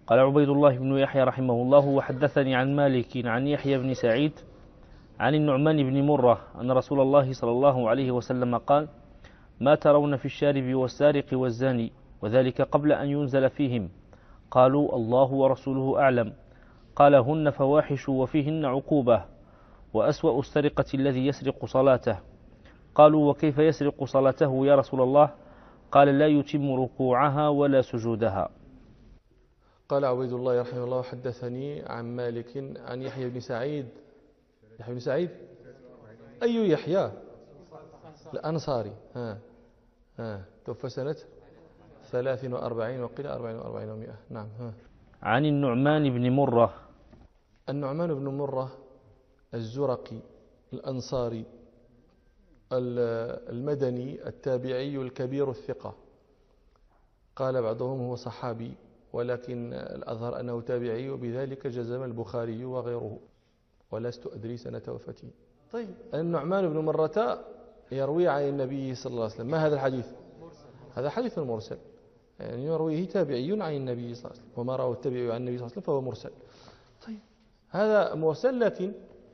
قال عبيد الله بن يحيى رحمه الله: وحدثني عن مالك عن يحيى بن سعيد عن النعمان بن مرة أن رسول الله صلى الله عليه وسلم قال: ما ترون في الشارب والسارق والزاني وذلك قبل أن ينزل فيهم؟ قالوا: الله ورسوله أعلم. قال: هن فواحش وفيهن عقوبة، وأسوأ السرقة الذي يسرق صلاته. قالوا: وكيف يسرق صلاته يا رسول الله؟ قال: لا يتم ركوعها ولا سجودها. قال عبيد الله رحمه الله: حدثني عن مالك عن يحيى بن سعيد. يحيى بن سعيد أي يحيى؟ الأنصاري. توفى سنة 43 وقيل 44 و100. نعم. عن النعمان بن مرة. النعمان بن مرة الزرقي الأنصاري المدني التابعي الكبير الثقة. قال بعضهم هو صحابي، ولكن الأظهر أنه تابعي، وبذلك جزم البخاري وغيره، ولست أدري سنة وفاته. طيب، النعمان بن مرة يروي عن النبي صلى الله عليه وسلم. ما هذا الحديث؟ هذا حديث مرسل، يعني يرويه تابعي عن النبي صلى الله عليه وسلم، وما رواه التابعي عن النبي صلى الله عليه وسلم فهو مرسل. طيب، هذا مرسل، لكن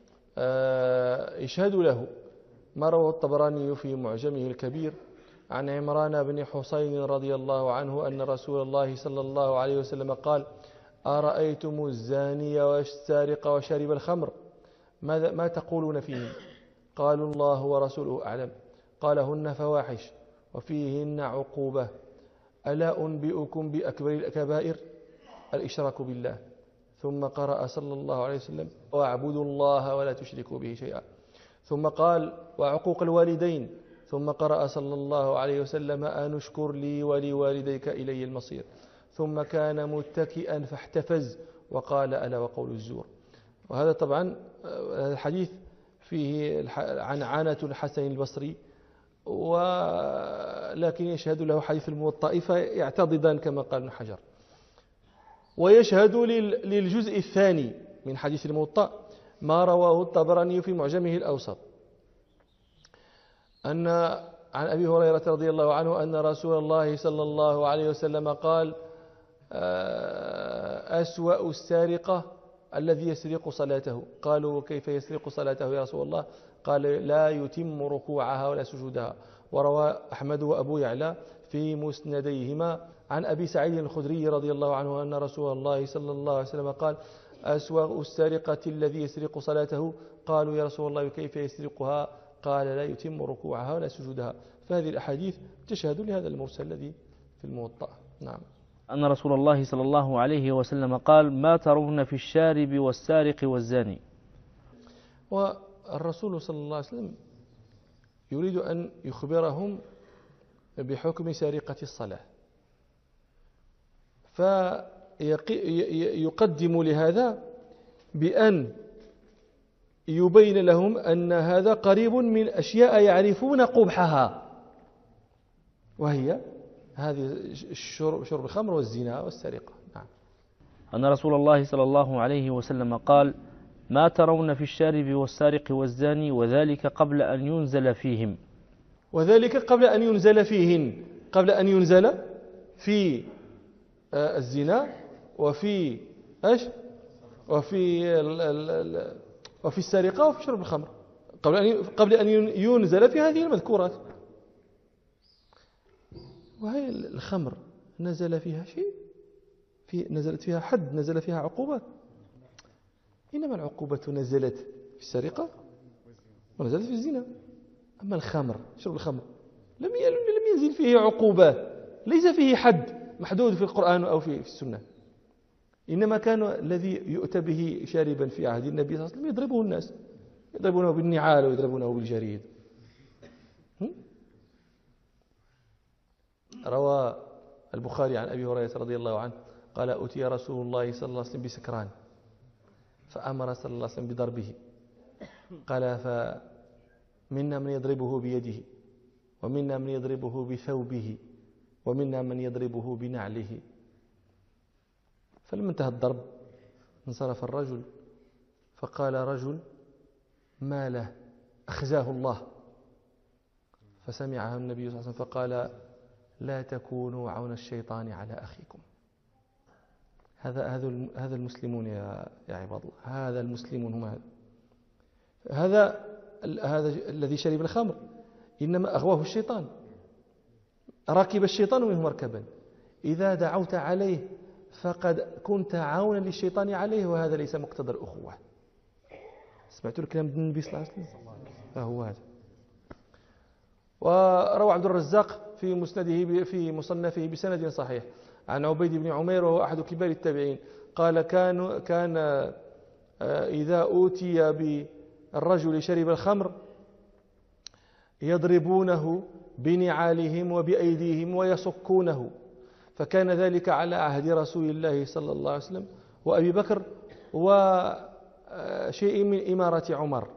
يشهد له ما رواه الطبراني في معجمه الكبير عن عمران بن حسين رضي الله عنه أن رسول الله صلى الله عليه وسلم قال: أرأيتم الزاني والسارق وشارب الخمر ما تقولون فيه؟ قالوا: الله ورسوله أعلم. قال: هن فواحش وفيهن عقوبة، ألا أنبئكم بأكبر الكبائر؟ الإشراك بالله. ثم قرأ صلى الله عليه وسلم: واعبدوا الله ولا تشركوا به شيئا. ثم قال: وعقوق الوالدين. ثم قرأ صلى الله عليه وسلم: أنشكر لي ولوالديك إلي المصير. ثم كان متكئا فاحتفز وقال: ألا وقول الزور. وهذا طبعا الحديث فيه عنعنة الحسن البصري، ولكن يشهد له حديث الموطأ فيعتضدان كما قال ابن حجر. ويشهد للجزء الثاني من حديث الموطأ ما رواه الطبراني في معجمه الأوسط أن عن أبي هريرة رضي الله عنه أن رسول الله صلى الله عليه وسلم قال: أسوأ السارقة الذي يسرق صلاته. قالوا: وكيف يسرق صلاته يا رسول الله؟ قال: لا يتم ركوعها ولا سجودها. وروى أحمد وأبو يعلى في مسنديهما عن أبي سعيد الخدري رضي الله عنه أن رسول الله صلى الله عليه وسلم قال: أسوأ السارقة الذي يسرق صلاته. قالوا: يا رسول الله كيف يسرقها؟ قال: لا يتم ركوعها ولا سجودها. فهذه الأحاديث تشهد لهذا المرسل الذي في الموطأ. نعم. أن رسول الله صلى الله عليه وسلم قال: ما ترون في الشارب والسارق والزاني. والرسول صلى الله عليه وسلم يريد أن يخبرهم بحكم سرقة الصلاة، فيقدم لهذا بأن يبين لهم أن هذا قريب من أشياء يعرفون قبحها، وهي هذه شرب الخمر والزنا والسرقة. نعم. أن رسول الله صلى الله عليه وسلم قال: ما ترون في الشارب والسارق والزاني وذلك قبل أن ينزل فيهم. وذلك قبل أن ينزل فيهن، قبل أن ينزل في الزنا وفي وفي السرقة وفي شرب الخمر، قبل أن ينزل في هذه المذكورات. وهي الخمر نزل فيها شيء، نزلت فيها حد، نزل فيها عقوبات. إنما العقوبة نزلت في السرقة ونزلت في الزنا. أما الخمر، شرب الخمر، لم ينزل فيه عقوبة، ليس فيه حد محدود في القرآن أو في السنة. إنما كان الذي يؤتى به شاربا في عهد النبي صلى الله عليه وسلم يضربه الناس، يضربونه بالنعال ويضربونه بالجريد. روى البخاري عن أبي هريرة رضي الله عنه قال: أتي رسول الله صلى الله عليه وسلم بسكران فأمر صلى الله عليه وسلم بضربه. قال: فمنا من يضربه بيده، ومنا من يضربه بثوبه، ومنا من يضربه بنعله. فلما انتهى الضرب انصرف الرجل، فقال رجل: ما له؟ أخزاه الله. فسمعها النبي صلى الله عليه وسلم فقال: لا تكونوا عون الشيطان على أخيكم. هذا المسلمون يا عباد الله، هذا المسلمون هم هذا الذي شرب الخمر إنما أغواه الشيطان، ركب الشيطان منه مركبا، إذا دعوت عليه فقد كنت عونا للشيطان عليه، وهذا ليس مقتضى الأخوة. سمعتوا الكلام النبي صلى الله عليه وسلم؟ فهو هذا. وروى عبد الرزاق في مسنده في مصنفه بسند صحيح عن عبيد بن عمير وهو أحد كبار التابعين قال كان إذا أوتي بالرجل شرب الخمر يضربونه بنعالهم وبأيديهم ويصكونه، فكان ذلك على عهد رسول الله صلى الله عليه وسلم وأبي بكر وشيء من إمارة عمر.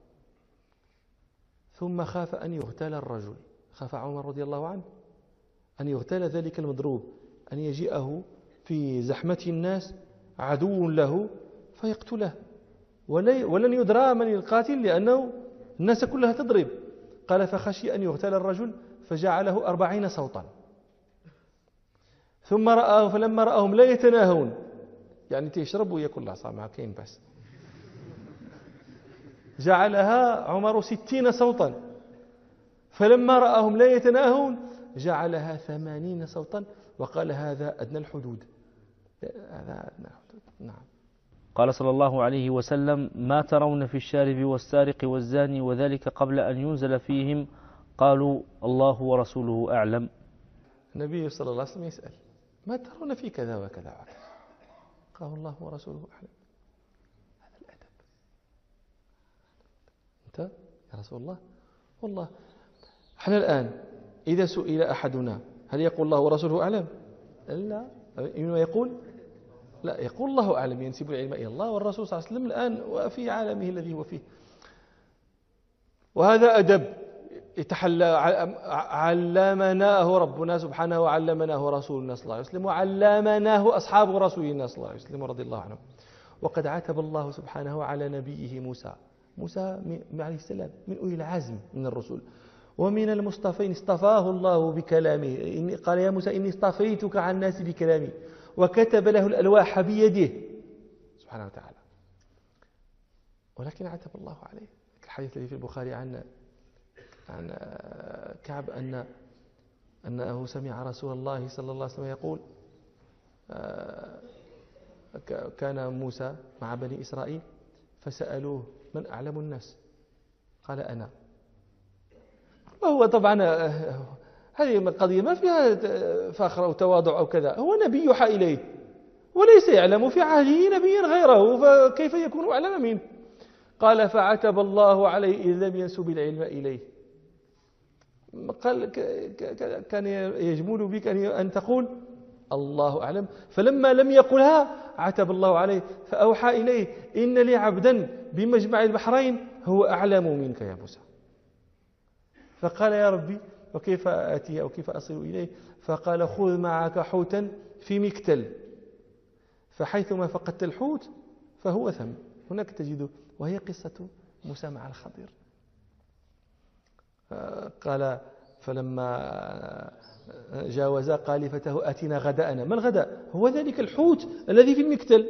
ثم خاف أن يغتال الرجل، خاف عمر رضي الله عنه أن يغتال ذلك المضروب، أن يجيئه في زحمة الناس عدو له فيقتله، ولن يدرى من القاتل لأنه الناس كلها تضرب. قال فخشي أن يغتال الرجل فجعله 40 صوتا، ثم فلما رأهم لا يتناهون، يعني تشرب ويأكل العصا مع كاين بس، جعلها عمر 60 صوتا، فلما رأهم لا يتناهون جعلها 80 صوتا، وقال هذا أدنى الحدود، هذا أدنى الحدود. نعم. قال صلى الله عليه وسلم: ما ترون في الشارب والسارق والزاني وذلك قبل أن ينزل فيهم؟ قالوا: الله ورسوله أعلم. النبي صلى الله عليه وسلم يسأل: ما ترون في كذا وكذا وكذا؟ قال: الله ورسوله أعلم. هذا الأدب. أنت يا رسول الله، والله احنا الآن إذا سئل أحدنا هل يقول الله ورسوله أعلم؟ لا، يقول لا، يقول الله أعلم، ينسب العلم إلى الله والرسول صلى الله عليه وسلم الآن وفي عالمه الذي هو فيه. وهذا أدب علمناه ربنا سبحانه وعلمناه رسولنا صلى الله عليه وسلم وعلمناه أصحاب رسولنا صلى الله عليه وسلم رضي الله عنهم. وقد عاتب الله سبحانه على نبيه موسى عليه السلام من أولي العزم من الرسل ومن المصطفين، اصطفاه الله بكلامه، قال: يا موسى إني اصطفيتك على الناس بكلامي، وكتب له الألواح بيده سبحانه وتعالى. ولكن عتب الله عليه. الحديث الذي في البخاري عن كعب أنه سمع رسول الله صلى الله عليه وسلم يقول: كان موسى مع بني إسرائيل فسألوه: من أعلم الناس؟ قال: أنا. وهو طبعا هذه القضية ما فيها فخر أو تواضع أو كذا، هو نبي يوحى إليه وليس يعلم في عهده نبي غيره، فكيف يكون أعلم منه؟ قال: فعتب الله عليه إذ لم ينسب العلم إليه. قال: كان يجمل بك أن تقول الله أعلم، فلما لم يقلها عتب الله عليه فأوحى إليه: إن لي عبدا بمجمع البحرين هو أعلم منك يا موسى. فقال: يا ربي وكيف آتيه أو كيف أصل إليه؟ فقال: خذ معك حوتا في مكتل، فحيثما فقدت الحوت فهو ثم، هناك تجده. وهي قصة موسى مع الخضر. قال: فلما جاوزا قال لفتاه: آتنا غداءنا. ما الغداء؟ هو ذلك الحوت الذي في المكتل.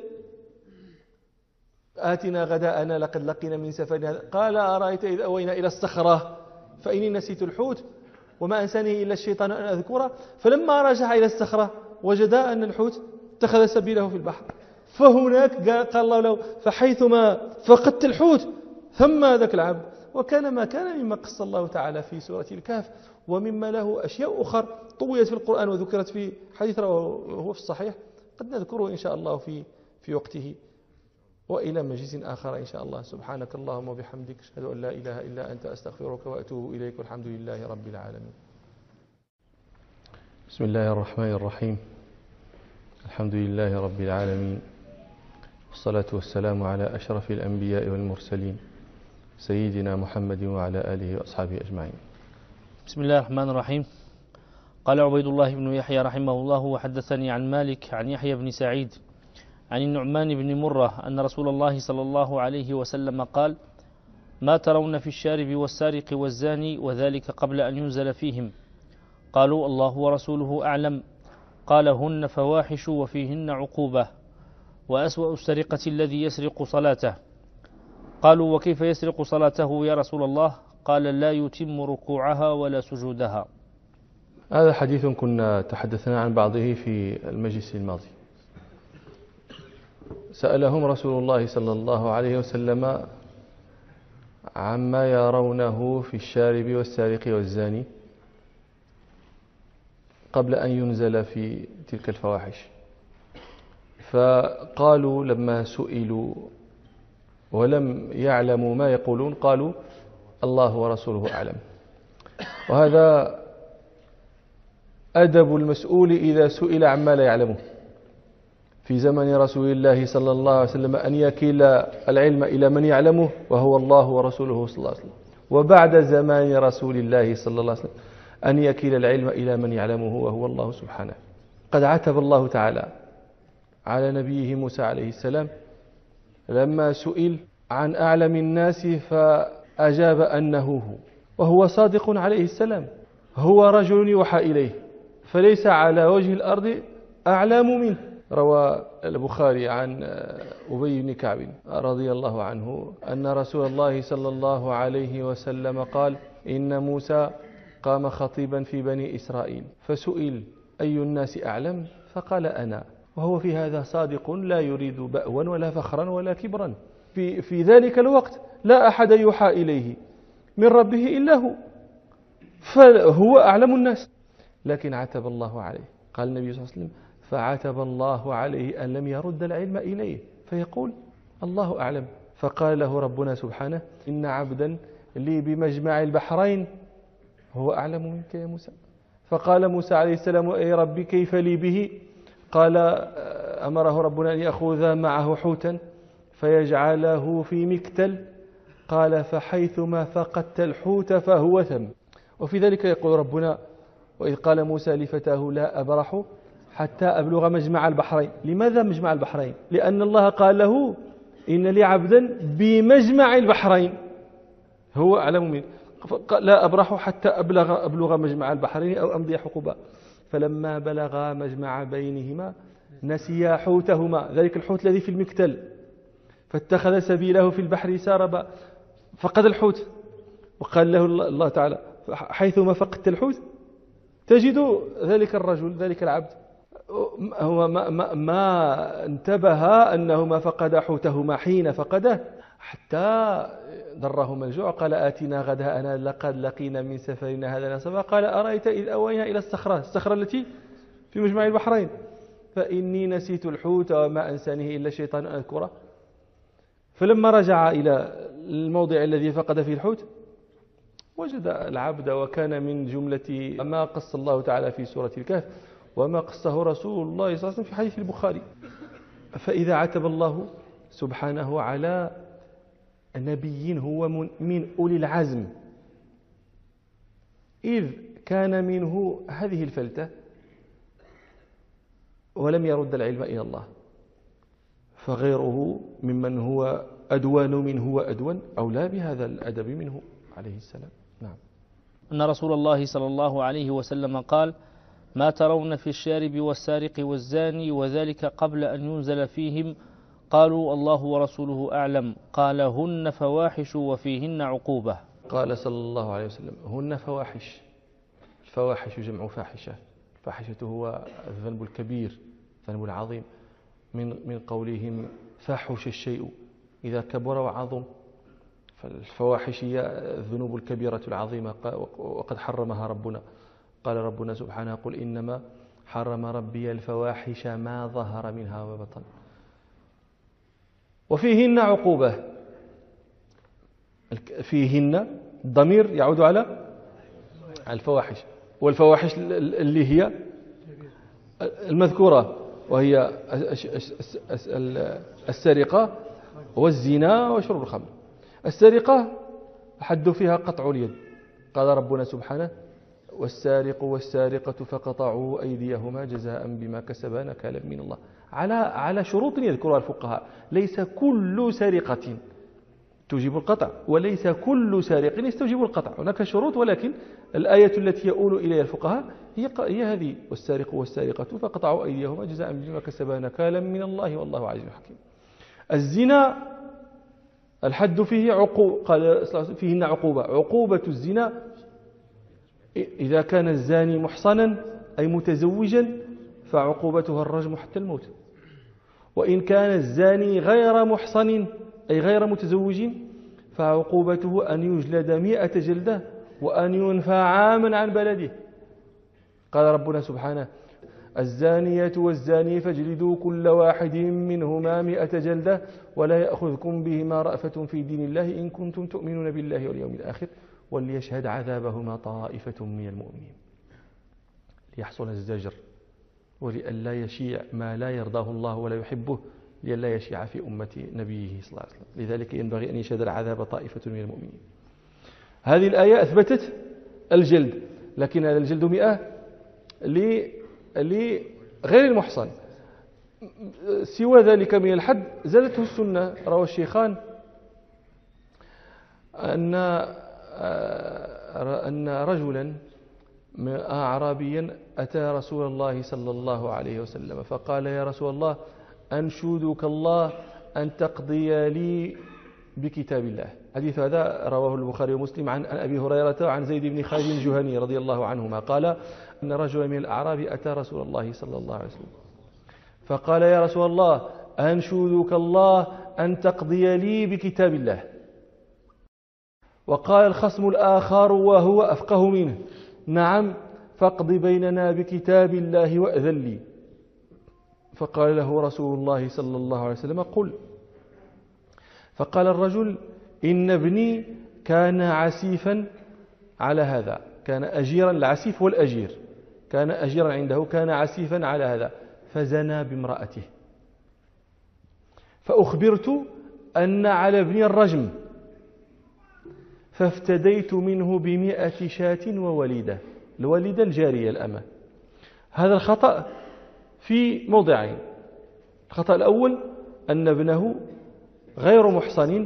آتنا غداءنا لقد لقينا من سفرنا. قال: أرأيت إذ أوينا إلى الصخرة فإني نسيت الحوت وما أنساني إلا الشيطان أن أذكره. فلما رجع إلى الصخرة وجد أن الحوت اتخذ سبيله في البحر. فهناك قال الله له: فحيثما فقدت الحوت ثم ذاك العبد. وكان ما كان مما قص الله تعالى في سورة الكهف، ومما له أشياء أخرى طويت في القرآن وذكرت في حديث وهو في الصحيح، قد نذكره إن شاء الله في وقته. وإلى مجلس آخر إن شاء الله. سبحانك اللهم وبحمدك، أشهد أن لا إله إلا أنت، أستغفرك وأتوب إليك، والحمد لله رب العالمين. بسم الله الرحمن الرحيم. الحمد لله رب العالمين، والصلاة والسلام على أشرف الأنبياء والمرسلين سيدنا محمد وعلى آله وأصحابه أجمعين. بسم الله الرحمن الرحيم. قال عبيد الله بن يحيى رحمه الله: وحدثني عن مالك عن يحيى بن سعيد عن النعمان بن مرة أن رسول الله صلى الله عليه وسلم قال: ما ترون في الشارب والسارق والزاني وذلك قبل أن ينزل فيهم؟ قالوا: الله ورسوله أعلم. قال: هن فواحش وفيهن عقوبة، وأسوأ السرقة الذي يسرق صلاته. قالوا وكيف يسرق صلاته يا رسول الله؟ قال لا يتم ركوعها ولا سجودها. هذا حديث كنا تحدثنا عن بعضه في المجلس الماضي. سألهم رسول الله صلى الله عليه وسلم عما يرونه في الشارب والسارق والزاني قبل أن ينزل في تلك الفواحش. فقالوا لما سئلوا ولم يعلموا ما يقولون قالوا الله ورسوله أعلم. وهذا أدب المسؤول إذا سئل عما لا يعلمه. في زمن رسول الله صلى الله عليه وسلم أن يكيل العلم إلى من يعلمه وهو الله ورسوله صلى الله عليه وسلم، وبعد زمان رسول الله صلى الله عليه وسلم أن يكيل العلم إلى من يعلمه وهو الله سبحانه. قد عتب الله تعالى على نبيه موسى عليه السلام لما سئل عن أعلم الناس فأجاب أنه هو، وهو صادق عليه السلام. هو رجل يوحى إليه فليس على وجه الأرض أعلم منه. روى البخاري عن أبي بن كعب رضي الله عنه أن رسول الله صلى الله عليه وسلم قال إن موسى قام خطيبا في بني إسرائيل فسئل أي الناس أعلم فقال أنا، وهو في هذا صادق لا يريد بأوا ولا فخرا ولا كبرا. في ذلك الوقت لا أحد يوحى إليه من ربه إلا هو، فهو أعلم الناس. لكن عتب الله عليه. قال النبي صلى الله عليه وسلم فعتب الله عليه أن لم يرد العلم إليه فيقول الله أعلم. فقال له ربنا سبحانه إن عبدا لي بمجمع البحرين هو أعلم منك يا موسى. فقال موسى عليه السلام أي ربي كيف لي به؟ قال أمره ربنا أن يأخذ معه حوتا فيجعله في مكتل. قال فحيثما فقدت الحوت فهو ثم. وفي ذلك يقول ربنا وإذ قال موسى لفتاه لا أبرح حتى أبلغ مجمع البحرين. لماذا مجمع البحرين؟ لأن الله قال له إن لي عبدا بمجمع البحرين هو أعلم منه. لا أبرح حتى أبلغ مجمع البحرين أو أمضي حقوبا. فلما بلغا مجمع بينهما نسيا حوتهما، ذلك الحوت الذي في المكتل، فاتخذ سبيله في البحر ساربا فقد الحوت. وقال له الله تعالى حيثما فقدت الحوت تجد ذلك الرجل ذلك العبد هو ما انتبه أنه ما فقد حوتهما حين فقده حتى ضرهما الجوع. قال آتنا غداءنا لقد لقينا من سفرنا هذا نصبا. قال أرأيت إذ أوينا إلى الصخرة التي في مجمع البحرين فإني نسيت الحوت وما أنسانيه إلا الشيطان أن أذكره. فلما رجع إلى الموضع الذي فقد فيه الحوت وجد العبد، وكان من جملة ما قص الله تعالى في سورة الكهف وما قصه رسول الله صلى الله عليه وسلم في حديث البخاري. فإذا عتب الله سبحانه على نبي هو من أولي العزم إذ كان منه هذه الفلتة ولم يرد العلم إلى الله، فغيره ممن هو أدوان منه وأدون أولى بهذا الأدب منه عليه السلام. نعم. أن رسول الله صلى الله عليه وسلم قال ما ترون في الشارب والسارق والزاني وذلك قبل أن ينزل فيهم؟ قالوا الله ورسوله أعلم. قال هن فواحش وفيهن عقوبة. قال صلى الله عليه وسلم هن فواحش. الفواحش جمع فاحشة. الفاحشة هو الذنب الكبير الذنب العظيم، من قولهم فاحش الشيء إذا كبر وعظم. فالفواحش هي الذنوب الكبيرة العظيمة وقد حرمها ربنا. قال ربنا سبحانه قل إنما حرم ربي الفواحش ما ظهر منها وبطن وفيهن عقوبة. فيهن الضمير يعود على الفواحش، والفواحش اللي هي المذكورة وهي السرقة والزنا وشرب الخمر. السرقة حد فيها قطع اليد. قال ربنا سبحانه والسارق والسارقة فقطعوا أيديهما جزاء بما كسبا نكالا من الله، على شروط يذكرها الفقهاء. ليس كل سرقة يستوجب القطع، وليس كل سارق يستوجب القطع، هناك شروط، ولكن الآية التي يؤول إليها الفقهاء هي هذه: والسارق والسارقة فقطعوا أيديهما جزاء بما كسبا نكالا من الله والله عزيز حكيم. الزنا الحد فيه قال فيهن عقوبة الزنا إذا كان الزاني محصنا أي متزوجا فعقوبتها الرجم حتى الموت، وإن كان الزاني غير محصن أي غير متزوج فعقوبته أن يجلد 100 جلدة وأن ينفى عاما عن بلده. قال ربنا سبحانه: الزانية والزاني فاجلدوا كل واحد منهما 100 جلدة ولا يأخذكم بهما رأفة في دين الله إن كنتم تؤمنون بالله واليوم الآخر وليشهد عذابهما طائفة من المؤمنين. ليحصل الزجر ولئلا يشيع ما لا يرضاه الله ولا يحبه، لئلا يشيع في أمة نبيه صلى الله عليه وسلم، لذلك ينبغي أن يشهد العذاب طائفة من المؤمنين. هذه الآية أثبتت الجلد، لكن هذا الجلد 100 لغير المحصن. سوى ذلك من الحد زادته السنة. روى الشيخان أن رجلا أعرابيا أتى رسول الله صلى الله عليه وسلم فقال: يا رسول الله، أنشودك الله أن تقضي لي بكتاب الله. حديث هذا رواه البخاري ومسلم عن أبي هريرة وعن زيد بن خالد الجهني رضي الله عنهما قال أن رجلا من الأعراب أتى رسول الله صلى الله عليه وسلم فقال: يا رسول الله، أنشودك الله أن تقضي لي بكتاب الله. وقال الخصم الآخر وهو أفقه منه: نعم، فاقض بيننا بكتاب الله وأذن لي. فقال له رسول الله صلى الله عليه وسلم: قل. فقال الرجل: إن ابني كان عسيفا على هذا، كان أجيرا، العسيف والأجير، كان أجيرا عنده، كان عسيفا على هذا، فزنى بامرأته، فأخبرت أن على ابني الرجم، فافتديت منه ب100 شاة ووليدة. الوليدة الجارية الأمة. هذا الخطأ في موضعين: الخطأ الأول أن ابنه غير محصن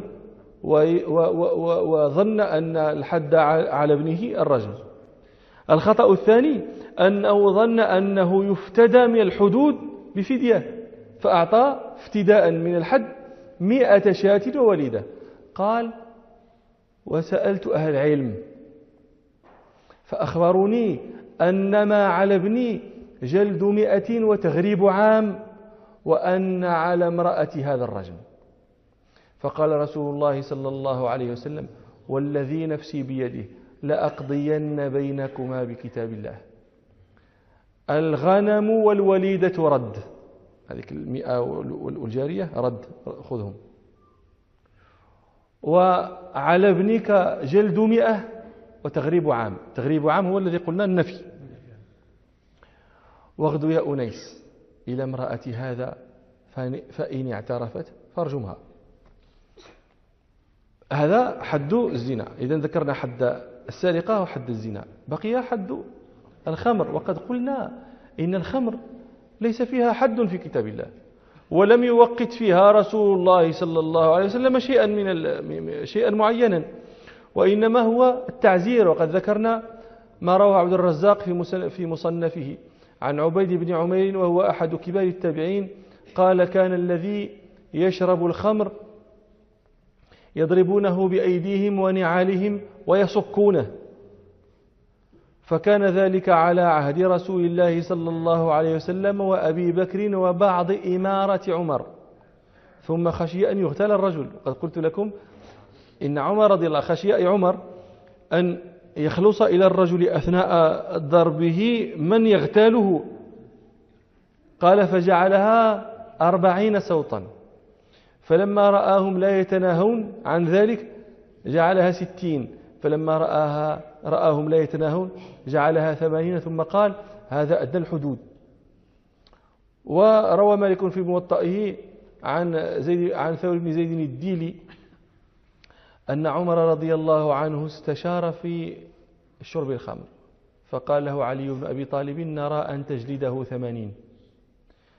وظن أن الحد على ابنه الرجم. الخطأ الثاني أنه ظن أنه يفتدى من الحدود بفدية، فأعطى افتداء من الحد 100 شاة ووليدة. قال: وسألت أهل العلم فأخبروني أن ما على ابني جلد 100 وتغريب عام، وأن على امرأة هذا الرجم. فقال رسول الله صلى الله عليه وسلم: والذي نفسي بيده لأقضين بينكما بكتاب الله. الغنم والوليدة رد، هذه 100 والجارية رد، خذهم. وعلى ابنك جلد 100 وتغريب عام. تغريب عام هو الذي قلنا النفي. واغدو يا أنيس إلى امرأة هذا فإن اعترفت فارجمها. هذا حد الزنا. إذا ذكرنا حد السرقة وحد الزنا، بقي حد الخمر. وقد قلنا إن الخمر ليس فيها حد في كتاب الله، ولم يوقت فيها رسول الله صلى الله عليه وسلم شيئا معينا، وإنما هو التعزير. وقد ذكرنا ما رواه عبد الرزاق في مصنفه عن عبيد بن عمير وهو أحد كبار التابعين قال: كان الذي يشرب الخمر يضربونه بأيديهم ونعالهم ويصكونه، فكان ذلك على عهد رسول الله صلى الله عليه وسلم وأبي بكر وبعض إمارة عمر، ثم خشي أن يغتال الرجل. وقد قلت لكم إن عمر رضي الله خشي عمر أن يخلص إلى الرجل أثناء ضربه من يغتاله، قال: فجعلها 40 صوتا، فلما رآهم لا يتناهون عن ذلك جعلها 60، فلما رآهم لا يتناهون جعلها 80، ثم قال: هذا أدنى الحدود. وروى مالك في موطئه عن ثور بن زيد الديلي أن عمر رضي الله عنه استشار في شرب الخمر، فقال له علي بن أبي طالب: نرى أن تجلده 80،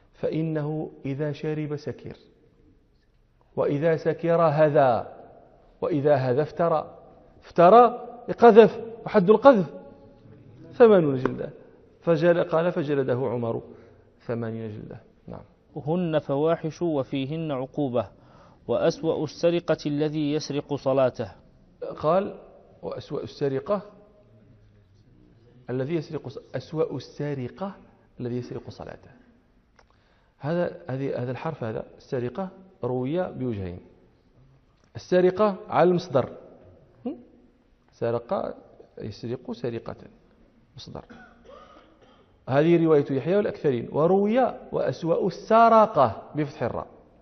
فإنه إذا شرب سكر، وإذا سكر هذا، وإذا هذا افترى قذف، وحد القذف 80 جلدة. قال فجلده عمر 80 جلدة. نعم. هن فواحش وفيهن عقوبة، وأسوأ السرقة الذي يسرق صلاته. قال وأسوأ السرقة الذي يسرق، أسوأ السارقة الذي يسرق صلاته. هذا الحرف، هذا السرقة روي بوجهين. السرقة على المصدر، سرق يسرق سرقة، مصدر. هذه رواية يحيى والأكثرين. وروي وأسوأ السرقة بفتح الراء.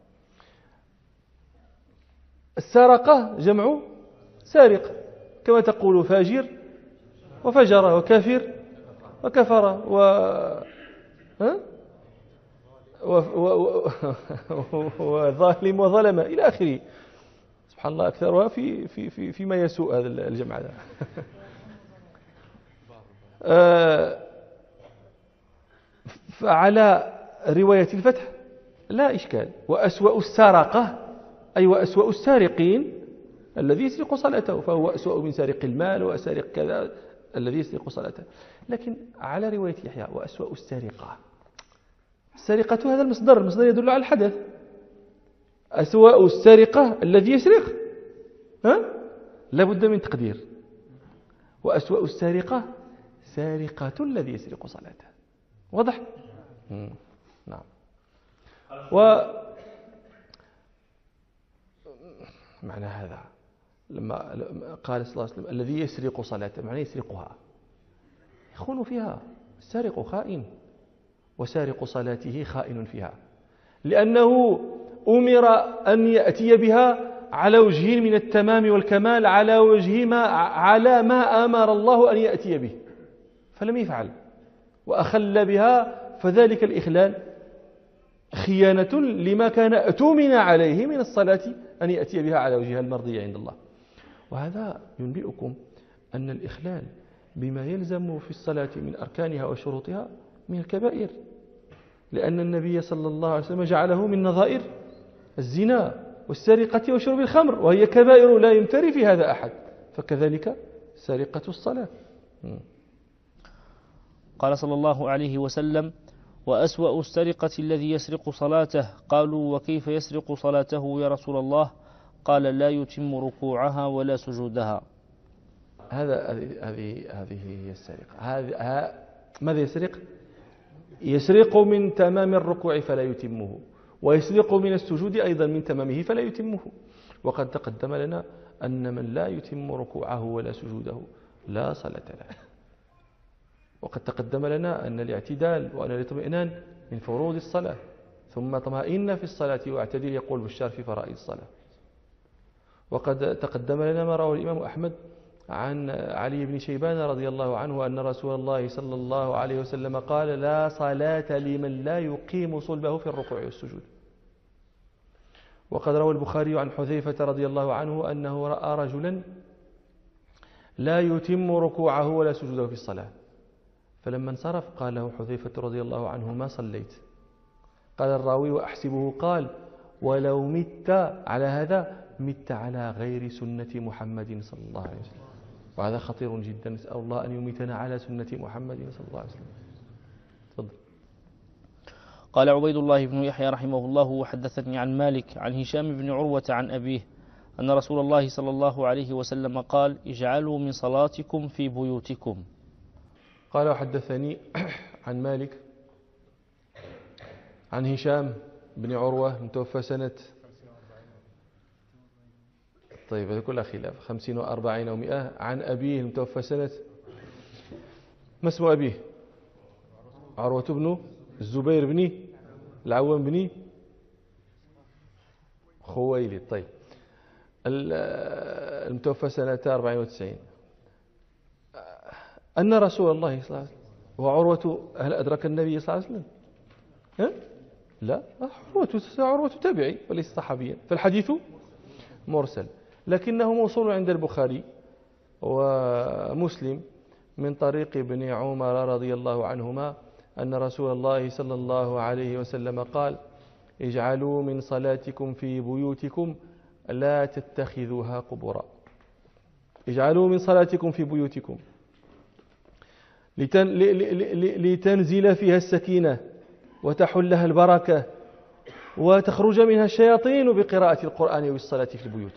السرقة جمع سارق، كما تقول فاجر وفجر وكافر وكفر وظالم وظلم إلى آخره. سبحان الله، أكثرها فيما يسوء هذا الجمع هذا. فعلى رواية الفتح لا إشكال. وأسوأ السرقة أي وأسوأ السارقين الذي يسرق صلاته، فهو أسوأ من سارق المال وسارق كذا الذي يسرق صلاته. لكن على رواية يحيى وأسوأ السرقة، السرقة هذا المصدر يدل على الحدث. أسوأ السرقة الذي يسرق، لابد من تقدير. وأسوأ السرقة سارقة الذي يسرق صلاته. واضح؟ نعم. معنى هذا لما قال صلى الله عليه وسلم الذي يسرق صلاته، معنى يسرقها، يخون فيها. السارق خائن، وسارق صلاته خائن فيها، لأنه أمر أن يأتي بها على وجه من التمام والكمال، على ما أمر الله أن يأتي به، فلم يفعل وأخل بها، فذلك الإخلال خيانة لما كان أتمن عليه من الصلاة أن يأتي بها على وجهها المرضي عند الله. وهذا ينبئكم أن الإخلال بما يلزم في الصلاة من أركانها وشروطها من الكبائر، لأن النبي صلى الله عليه وسلم جعله من نظائر الزنا والسرقة وشرب الخمر، وهي كبائر لا يمتري في هذا أحد، فكذلك سرقة الصلاة. قال صلى الله عليه وسلم: وأسوأ السرقة الذي يسرق صلاته. قالوا: وكيف يسرق صلاته يا رسول الله؟ قال: لا يتم ركوعها ولا سجودها. هذه هي السرقة. ماذا يسرق؟ يسرق من تمام الركوع فلا يتمه، ويسرق من السجود أيضا من تمامه فلا يتمه. وقد تقدم لنا أن من لا يتم ركوعه ولا سجوده لا صلاة له. وقد تقدم لنا أن الاعتدال وأن الاطمئنان من فروض الصلاة، ثم طمئن في الصلاة واعتدل يقول بشار في فرائض الصلاة. وقد تقدم لنا ما رواه الإمام أحمد عن علي بن شيبان رضي الله عنه أن رسول الله صلى الله عليه وسلم قال: لا صلاة لمن لا يقيم صلبه في الركوع والسجود. وقد روى البخاري عن حذيفة رضي الله عنه أنه رأى رجلا لا يتم ركوعه ولا سجوده في الصلاة، فلما انصرف قال له حذيفة رضي الله عنه: ما صليت؟ قال الراوي: وأحسبه قال: ولو مت على هذا مت على غير سنة محمد صلى الله عليه وسلم. وهذا خطير جدا، نسأل الله أن يميتنا على سنة محمد صلى الله عليه وسلم. تفضل. قال عبيد الله بن يحيى رحمه الله: وحدثني عن مالك عن هشام بن عروة عن أبيه أن رسول الله صلى الله عليه وسلم قال: اجعلوا من صلاتكم في بيوتكم. قال وحدثني عن مالك عن هشام بن عروة متوفى سنة، طيب هذا كلها خلاف، 50 و40 و100، عن أبيه المتوفى سنة، ما اسم أبيه؟ عروة بن الزبير بن العوام بن خويلد. طيب المتوفى سنة 94. أن رسول الله صلى الله عليه وسلم، وعروة هل أدرك النبي صلى الله عليه وسلم؟ لا، عروة تابعي وليس صحابيا، فالحديث مرسل، لكنه موصول عند البخاري ومسلم من طريق ابن عمر رضي الله عنهما أن رسول الله صلى الله عليه وسلم قال: اجعلوا من صلاتكم في بيوتكم لا تتخذوها قبورا اجعلوا من صلاتكم في بيوتكم لتنزل فيها السكينة وتحلها البركة وتخرج منها الشياطين بقراءة القرآن والصلاة في البيوت.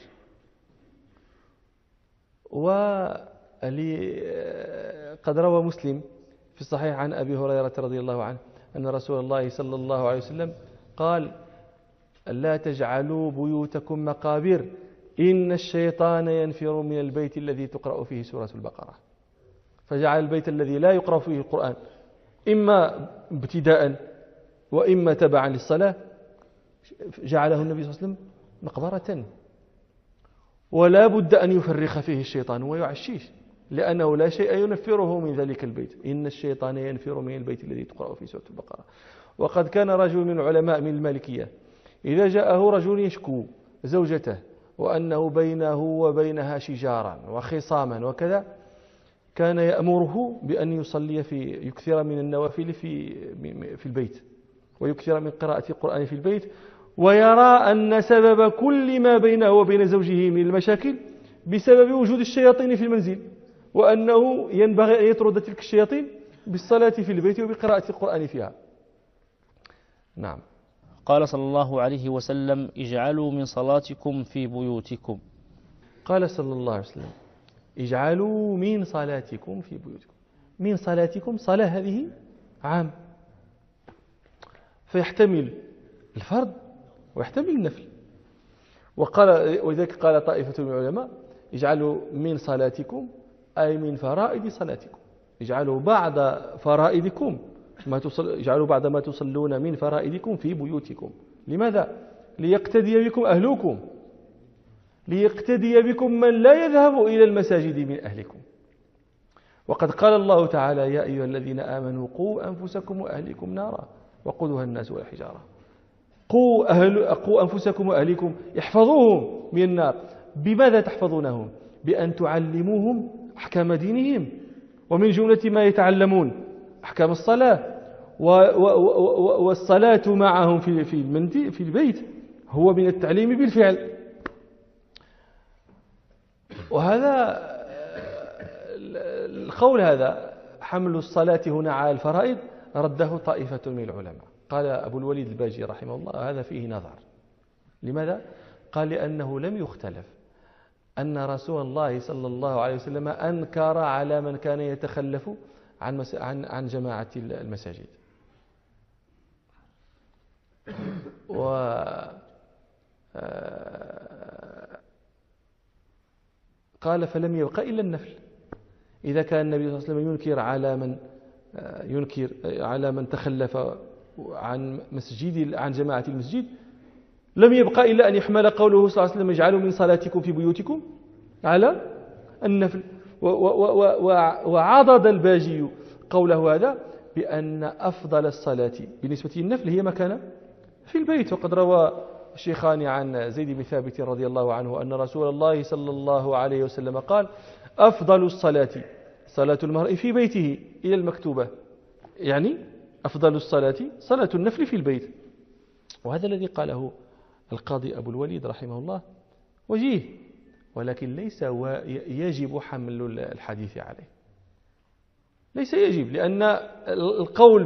قد روى مسلم في الصحيح عن أبي هريرة رضي الله عنه أن رسول الله صلى الله عليه وسلم قال: لا تجعلوا بيوتكم مقابر إن الشيطان ينفر من البيت الذي تقرأ فيه سورة البقرة. فجعل البيت الذي لا يقرأ فيه القرآن إما ابتداء وإما تبعا للصلاة جعله النبي صلى الله عليه وسلم مقبرة، ولا بد أن يفرخ فيه الشيطان ويعشيش، لأنه لا شيء ينفره من ذلك البيت. إن الشيطان ينفر من البيت الذي تقرأ فيه سورة البقرة. وقد كان رجل من العلماء من المالكية إذا جاءه رجل يشكو زوجته وأنه بينه وبينها شجارا وخصاما وكذا، كان يأمره بأن يكثر من النوافل في البيت، ويكثر من قراءة القرآن في البيت، ويرى أن سبب كل ما بينه وبين زوجه من المشاكل بسبب وجود الشياطين في المنزل، وأنه ينبغي أن يطرد تلك الشياطين بالصلاة في البيت وبقراءة القرآن فيها. نعم. قال صلى الله عليه وسلم: اجعلوا من صلاتكم في بيوتكم. قال صلى الله عليه وسلم: اجعلوا من صلاتكم في بيوتكم. من صلاتكم، صلاة هذه عام، فيحتمل الفرض ويحتمل النفل. ولذلك قال طائفة من العلماء: اجعلوا من صلاتكم أي من فرائض صلاتكم. اجعلوا بعد فرائضكم اجعلوا بعد ما تصلون من فرائضكم في بيوتكم. لماذا؟ ليقتدي بكم أهلكم، ليقتدي بكم من لا يذهب إلى المساجد من أهلكم. وقد قال الله تعالى: يا أيها الذين آمنوا قوا أنفسكم وأهلكم نارا وقودها الناس والحجارة. قوا أنفسكم وأهلكم، احفظوهم من النار. بماذا تحفظونهم؟ بأن تعلموهم أحكام دينهم، ومن جملة ما يتعلمون أحكام الصلاة، والصلاة معهم في البيت هو من التعليم بالفعل. وهذا القول هذا حمل الصلاة هنا على الفرائض رده طائفة من العلماء. قال أبو الوليد الباجي رحمه الله: هذا فيه نظر. لماذا؟ قال: لأنه لم يختلف أن رسول الله صلى الله عليه وسلم أنكر على من كان يتخلف عن جماعة المساجد. قال: فلم يبق إلا النفل. إذا كان النبي صلى الله عليه وسلم ينكر على من تخلف عن جماعة المسجد، لم يبق إلا أن يحمل قوله صلى الله عليه وسلم: اجعلوا من صلاتكم في بيوتكم على النفل. وعضد الباجي قوله هذا بأن أفضل الصلاة بالنسبة للنفل هي مكان في البيت. وقد روى الشيخان عن زيد بن ثابت رضي الله عنه أن رسول الله صلى الله عليه وسلم قال: أفضل الصلاة صلاة المرء في بيته إلى المكتوبة، يعني أفضل الصلاة صلاة النفل في البيت. وهذا الذي قاله القاضي أبو الوليد رحمه الله وجيه، ولكن ليس يجب حمل الحديث عليه، ليس يجب، لأن القول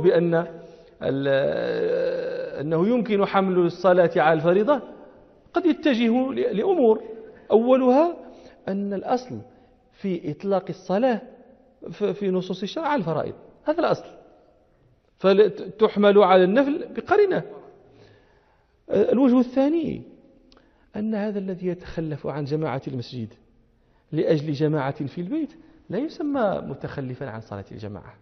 أنه يمكن حمل الصلاة على الفريضة قد يتجه لأمور. أولها أن الأصل في إطلاق الصلاة في نصوص الشرع على الفرائض، هذا الأصل، فتحمل على النفل بقرينة. الوجه الثاني أن هذا الذي يتخلف عن جماعة المسجد لأجل جماعة في البيت لا يسمى متخلفا عن صلاة الجماعة.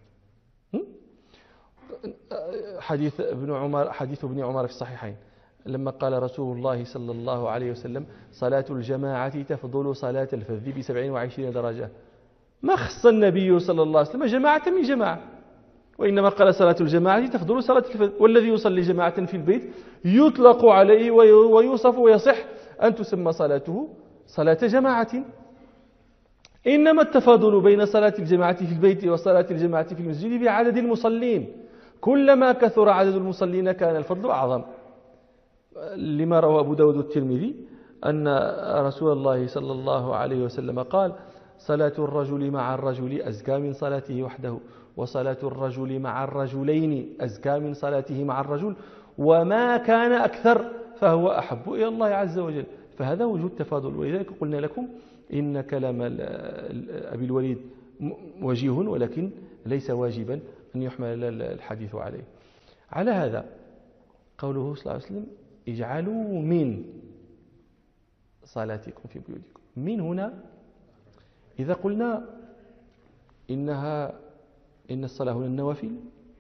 حديث ابن عمر في الصحيحين لما قال رسول الله صلى الله عليه وسلم: صلاة الجماعة تفضل صلاة الفذ ب27 درجة. ما خص النبي صلى الله عليه وسلم جماعة من جماعة، وإنما قال: صلاة الجماعة تفضل صلاة الفذ. والذي يصلي جماعة في البيت يطلق عليه ويوصف ويصح أن تسمى صلاته صلاة جماعة. إنما التفاضل بين صلاة الجماعة في البيت وصلاة الجماعة في المسجد بعدد المصلين، كلما كثر عدد المصلين كان الفضل أعظم. لما روى أبو داود الترمذي أن رسول الله صلى الله عليه وسلم قال: صلاة الرجل مع الرجل أزكى من صلاته وحده، وصلاة الرجل مع الرجلين أزكى من صلاته مع الرجل، وما كان أكثر فهو أحب إلى الله عز وجل. فهذا وجود تفاضل. ولذلك قلنا لكم إن كلام أبي الوليد وجيه، ولكن ليس واجبا أن يحمل الحديث عليه. على هذا قوله صلى الله عليه وسلم: اجعلوا من صلاتكم في بيوتكم. من هنا إذا قلنا إن الصلاة هنا النوافل،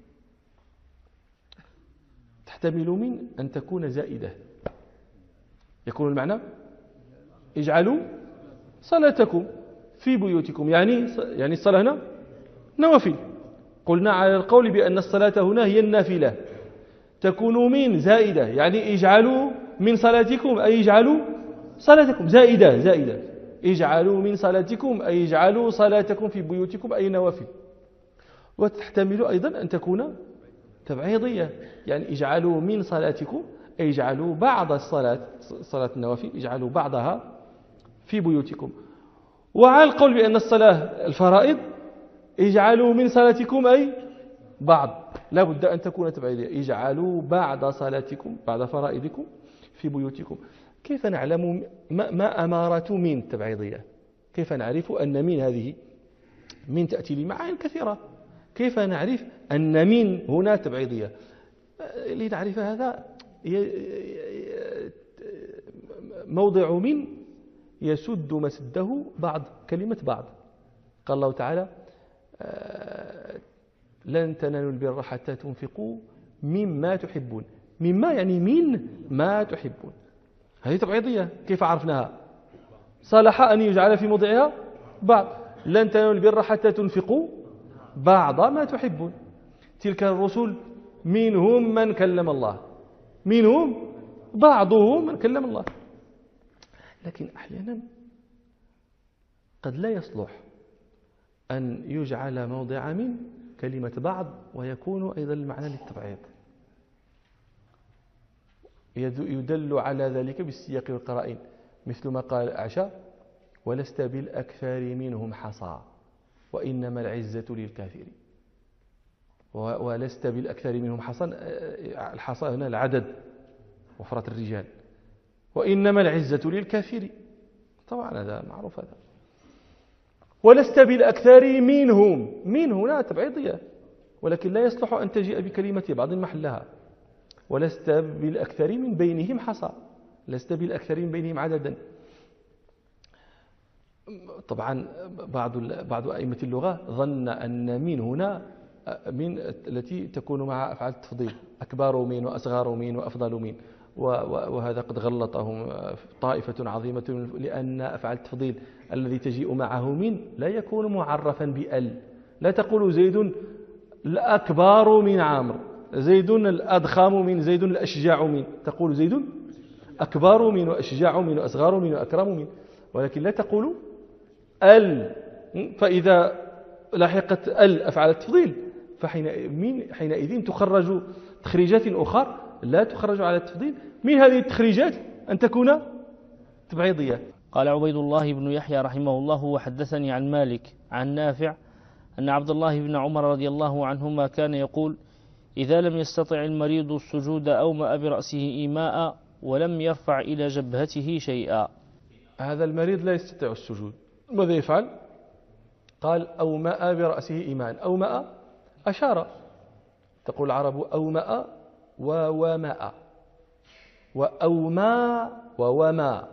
تحتمل من أن تكون زائدة، يكون المعنى اجعلوا صلاتكم في بيوتكم، يعني الصلاة هنا نوافل. قلنا على القول بأن الصلاة هنا هي النافلة، تكون من زائدة، يعني اجعلوا من صلاتكم أي اجعلوا صلاتكم زائدة. اجعلوا من صلاتكم أي اجعلوا صلاتكم في بيوتكم أي نوافل. وتحتمل أيضا أن تكون تبعيضية، يعني اجعلوا من صلاتكم أي اجعلوا بعض صلاة النوافل، اجعلوا بعضها في بيوتكم. وعلى القول بأن الصلاة الفرائض اجعلوا من صلاتكم أي بعض، لا بد أن تكون تبعيضية، اجعلوا بعض صلاتكم بعض فرائضكم في بيوتكم. كيف نعلم ما أمارة من التبعيضية؟ كيف نعرف أن من هذه من تأتي لمعان كثيرة؟ كيف نعرف أن من هنا تبعيضية؟ لنعرف هذا موضع من يسد مسده بعض كلمة بعض. قال الله تعالى: لن تنالوا البر حتى تنفقوا مما تحبون. مما يعني من ما تحبون، هذه تبعيضية. كيف عرفناها؟ صالح أن يجعل في موضعها بعض. لن تنالوا البر حتى تنفقوا بعض ما تحبون. تلك الرسل منهم من كلم الله، منهم بعضهم من كلم الله. لكن أحيانا قد لا يصلح أن يجعل موضع من كلمة بعض ويكون أيضا المعنى للتبعيض. يدل على ذلك بالسياق والقرائن، مثل ما قال الأعشى: ولست بالأكثر منهم حصى وإنما العزة للكافرين. ولست بالأكثر منهم حصى، الحصى هنا العدد، وفرة الرجال، وإنما العزة للكافرين. طبعا هذا معروف. هذا ولست بالأكثر منهم، من هنا تبعيضية، ولكن لا يصلح أن تجيء بكلمة بعض محلها. ولست بالأكثر من بينهم حصى، لست بالأكثر من بينهم عددا. طبعا بعض أئمة اللغة ظن أن من هنا من التي تكون مع أفعال التفضيل، أكبر من وأصغر من وأفضل من، وهذا قد غلطهم طائفة عظيمة، لأن أفعال التفضيل الذي تجيء معه من لا يكون معرفا بأل. لا تقول زيد الأكبر من عمرو، زيد الأضخم من، زيد الأشجع من. تقول زيد أكبر من وأشجع من وأصغر من وأكرم من، ولكن لا تقول ال. فإذا لحقت ال أفعال التفضيل فحينئذ تخرج تخريجات أخرى لا تخرج على التفضيل. من هذه التخريجات أن تكون تبعيضية. قال عبيد الله بن يحيى رحمه الله: وحدثني عن مالك عن نافع أن عبد الله بن عمر رضي الله عنهما كان يقول: إذا لم يستطع المريض السجود أومأ برأسه إيماء ولم يرفع إلى جبهته شيئا. هذا المريض لا يستطيع السجود، ماذا يفعل؟ قال: أومأ برأسه إيماء. أومأ أشار. تقول العرب أومأ وومأ، وأومى وومى،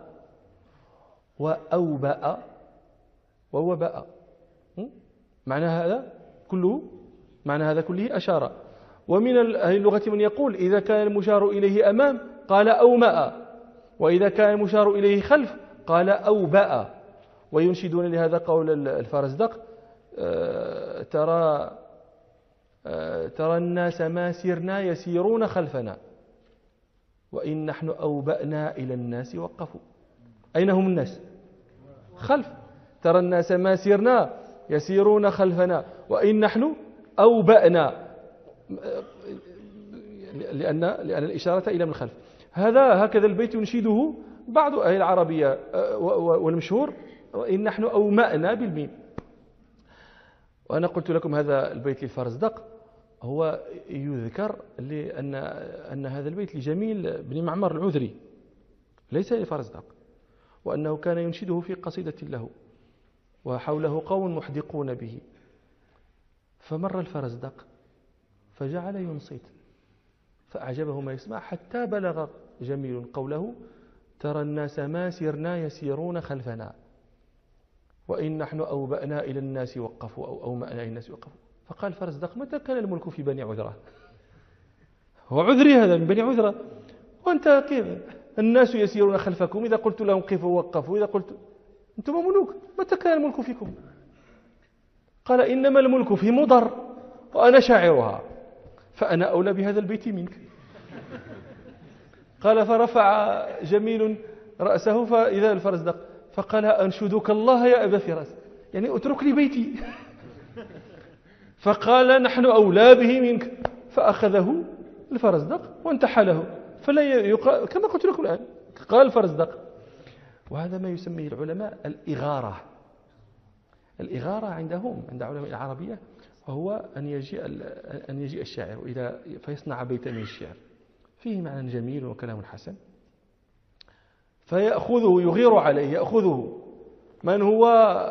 وأوبأ ووبأ. معنى هذا كله أشار. ومن أهل اللغة من يقول: إذا كان المشار إليه أمام قال أومأ، وإذا كان المشار إليه خلف قال أوبأ. وينشدون لهذا قول الفرزدق: ترى الناس ما سرنا يسيرون خلفنا، وإن نحن أوبأنا إلى الناس وقفوا. أين هم الناس؟ خلف. ترى الناس ما سرنا يسيرون خلفنا، وإن نحن أوبأنا، لأن الإشارة إلى من الخلف. هكذا البيت ينشده بعض أهل العربية والمشهور إن نحن أومأنا بالميم. وأنا قلت لكم هذا البيت للفرزدق هو يذكر أن هذا البيت لجميل بن معمر العذري ليس للفرزدق، وأنه كان ينشده في قصيدة له وحوله قوم محدقون به، فمر الفرزدق فجعل ينصت فأعجبه ما يسمع حتى بلغ جميل قوله: ترى الناس ما سرنا يسيرون خلفنا وإن نحن أوبأنا إلى الناس وقفوا أو أومأنا إلى الناس وقفوا. فقال فرزدق: متى كان الملك في بني عذرة؟ هو عذري هذا من بني عذرة، وأنت كيف الناس يسيرون خلفكم؟ إذا قلت لهم قفوا وقفوا، إذا قلت أنتم ملوك، متى كان الملك فيكم؟ قال: إنما الملك في مضر وأنا شاعرها فأنا أولى بهذا البيت منك. قال: فرفع جميل رأسه فإذا الفرزدق فقال: أنشدك الله يا أبا فراس، يعني اترك لي بيتي. فقال: نحن أولى به منك، فأخذه الفرزدق وانتحله. فلا كما قلت لكم الآن، قال الفرزدق. وهذا ما يسميه العلماء الإغارة. الإغارة عندهم عند علماء العربية وهو أن يجيء الشاعر فيصنع بيتا من الشعر فيه معنى جميل وكلام حسن، فيأخذه يغير عليه، يأخذه من هو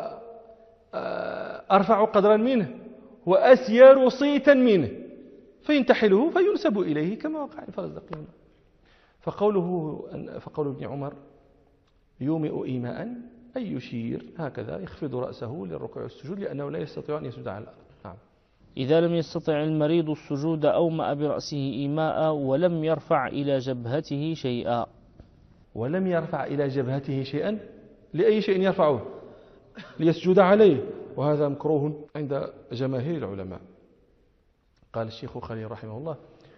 أرفع قدرا منه وأسير صيتا منه فينتحله فينسب إليه كما وقع الفرزدق. فقول ابن عمر: يومئ إيماء أي يشير هكذا يخفض رأسه للركوع والسجود لأنه لا يستطيع أن يسجد على الأرض. نعم. إذا لم يستطع المريض السجود أومأ برأسه إيماء ولم يرفع إلى جبهته شيئا. ولم يرفع إلى جبهته شيئا، لأي شيء يرفعه؟ ليسجد عليه، وهذا مكروه عند جماهير العلماء. قال الشيخ خليل رحمه الله: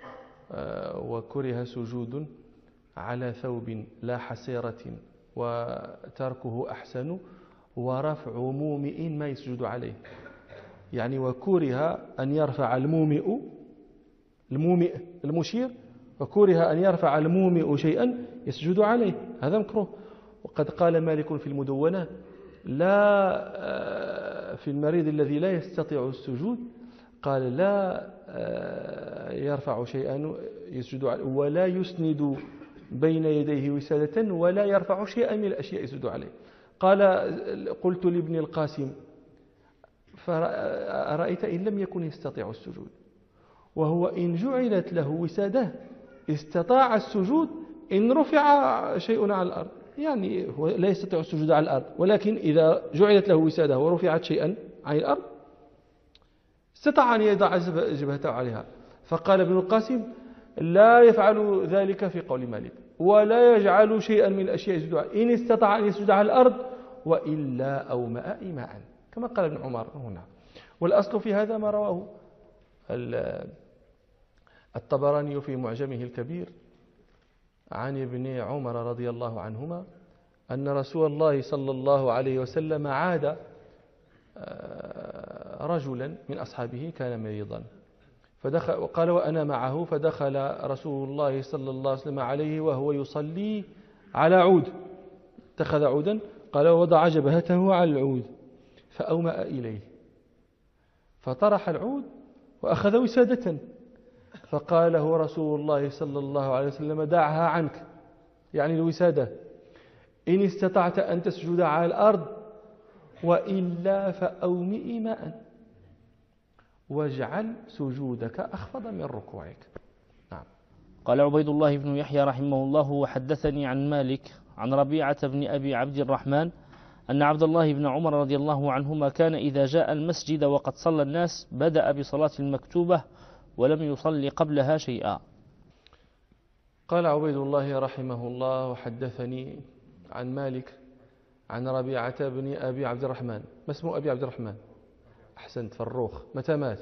وكره سجود على ثوب لا حسيرة وتركه أحسن ورفع مومئ ما يسجد عليه. يعني وكره أن يرفع المومئ المشير، وكره أن يرفع المومئ شيئا يسجد عليه، هذا مكروه. وقد قال مالك في المدونة: لا في المريض الذي لا يستطيع السجود، قال: لا يرفع شيئا يسجد عليه ولا يسند بين يديه وسادة ولا يرفع شيئا من الأشياء يسجد عليه. قال: قلت لابن القاسم: فرأيت إن لم يكن يستطيع السجود، وهو إن جعلت له وسادة استطاع السجود إن رفع شيء على الأرض، يعني هو لا يستطيع السجود على الأرض، ولكن إذا جعلت له وسادة ورفعت شيئا عن الأرض استطاع أن يضع جبهته عليها. فقال ابن القاسم: لا يفعل ذلك في قول مالك، ولا يجعل شيئا من الأشياء يسجد عليه، إن استطاع أن يسجد على الأرض وإلا أومأ إيماء كما قال ابن عمر هنا. والأصل في هذا ما رواه الطبراني في معجمه الكبير عن ابن عمر رضي الله عنهما أن رسول الله صلى الله عليه وسلم عاد رجلا من أصحابه كان مريضا فدخل، وقال: وأنا معه، فدخل رسول الله صلى الله عليه وسلم عليه وهو يصلي على عود، اتخذ عودا، قال: ووضع جبهته على العود فأومأ إليه فطرح العود وأخذ وسادة، فقال له رسول الله صلى الله عليه وسلم: دعها عنك، يعني الوسادة، إن استطعت أن تسجد على الأرض وإلا فأومئ ماء واجعل سجودك أخفض من ركوعك. نعم. قال عبيد الله بن يحيى رحمه الله: وحدثني عن مالك عن ربيعة بن أبي عبد الرحمن أن عبد الله بن عمر رضي الله عنهما كان إذا جاء المسجد وقد صلى الناس بدأ بصلاة المكتوبة ولم يصلي قبلها شيئا. قال عبيد الله رحمه الله: وحدثني عن مالك عن ربيعة بن أبي عبد الرحمن. ما اسمه أبي عبد الرحمن؟ أحسنت، فروخ. متى مات؟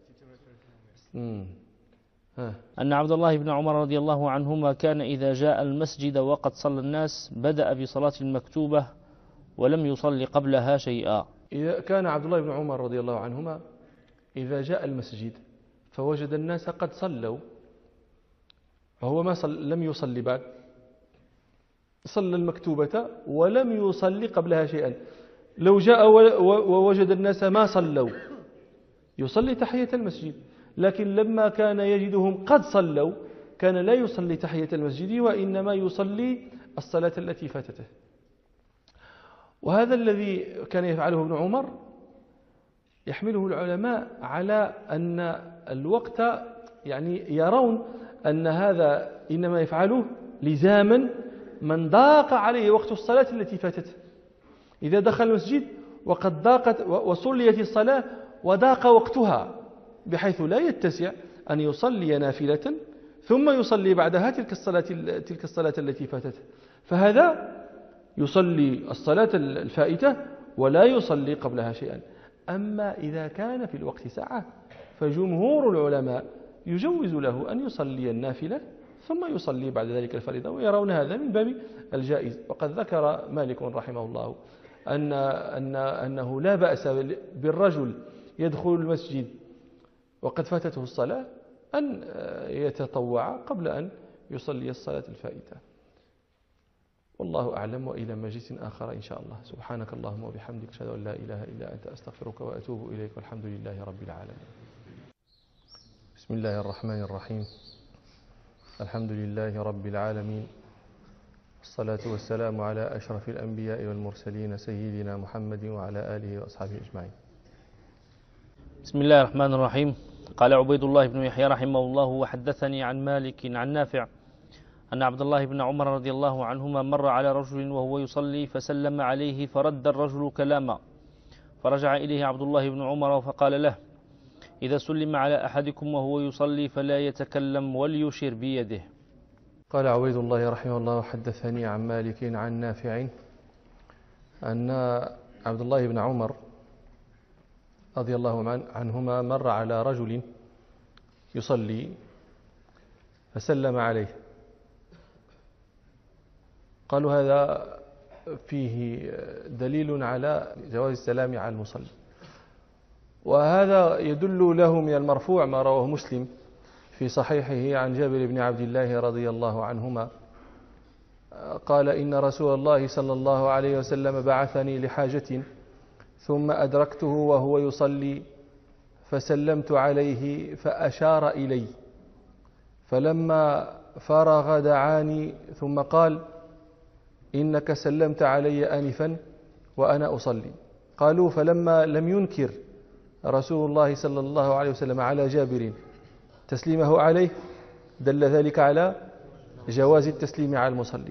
أن عبد الله بن عمر رضي الله عنهما كان إذا جاء المسجد وقد صلى الناس بدأ بصلاة المكتوبة ولم يصلي قبلها شيئا. إذا كان عبد الله بن عمر رضي الله عنهما إذا جاء المسجد فوجد الناس قد صلوا وهو لم يصلي بعد، صلى المكتوبة ولم يصلي قبلها شيئا، لو جاء ووجد الناس ما صلوا يصلي تحية المسجد، لكن لما كان يجدهم قد صلوا كان لا يصلي تحية المسجد وإنما يصلي الصلاة التي فاتته. وهذا الذي كان يفعله ابن عمر يحمله العلماء على أن الوقت، يعني يرون أن هذا إنما يفعله لزاما من ضاق عليه وقت الصلاة التي فاتته. إذا دخل المسجد وقد ضاقت وصليت الصلاة وضاق وقتها بحيث لا يتسع أن يصلي نافلة ثم يصلي بعدها تلك الصلاة التي فاتته، فهذا يصلي الصلاة الفائتة ولا يصلي قبلها شيئا. أما إذا كان في الوقت ساعة فجمهور العلماء يجوز له أن يصلي النافلة ثم يصلي بعد ذلك الفريضة، ويرون هذا من باب الجائز. وقد ذكر مالك رحمه الله أنه لا بأس بالرجل يدخل المسجد وقد فاتته الصلاة أن يتطوع قبل أن يصلي الصلاة الفائتة. والله أعلم، وإلى مجلس آخر إن شاء الله. سبحانك اللهم وبحمدك، أشهد أن لا إله إلا أنت، أستغفرك وأتوب إليك، والحمد لله رب العالمين. بسم الله الرحمن الرحيم. الحمد لله رب العالمين، الصلاة والسلام على أشرف الأنبياء والمرسلين سيدنا محمد وعلى آله وأصحابه أجمعين. بسم الله الرحمن الرحيم. قال عبيد الله بن يحيى رحمه الله: وحدثني عن مالك عن نافع أن عبد الله بن عمر رضي الله عنهما مر على رجل وهو يصلي فسلم عليه فرد الرجل كلاما، فرجع إليه عبد الله بن عمر فقال له: إذا سلم على أحدكم وهو يصلي فلا يتكلم وليشير بيده. قال عبيد الله رحمه الله: حدثني عن مالك عن نافع أن عبد الله بن عمر رضي الله عنهما مر على رجل يصلي فسلم عليه. قالوا هذا فيه دليل على جواز السلام على المصلي، وهذا يدل له من المرفوع ما رواه مسلم في صحيحه عن جابر بن عبد الله رضي الله عنهما قال: إن رسول الله صلى الله عليه وسلم بعثني لحاجة ثم أدركته وهو يصلي فسلمت عليه فأشار إلي، فلما فرغ دعاني ثم قال: إنك سلمت علي آنفا وأنا أصلي. قالوا: فلما لم ينكر رسول الله صلى الله عليه وسلم على جابر تسليمه عليه دل ذلك على جواز التسليم على المصلي.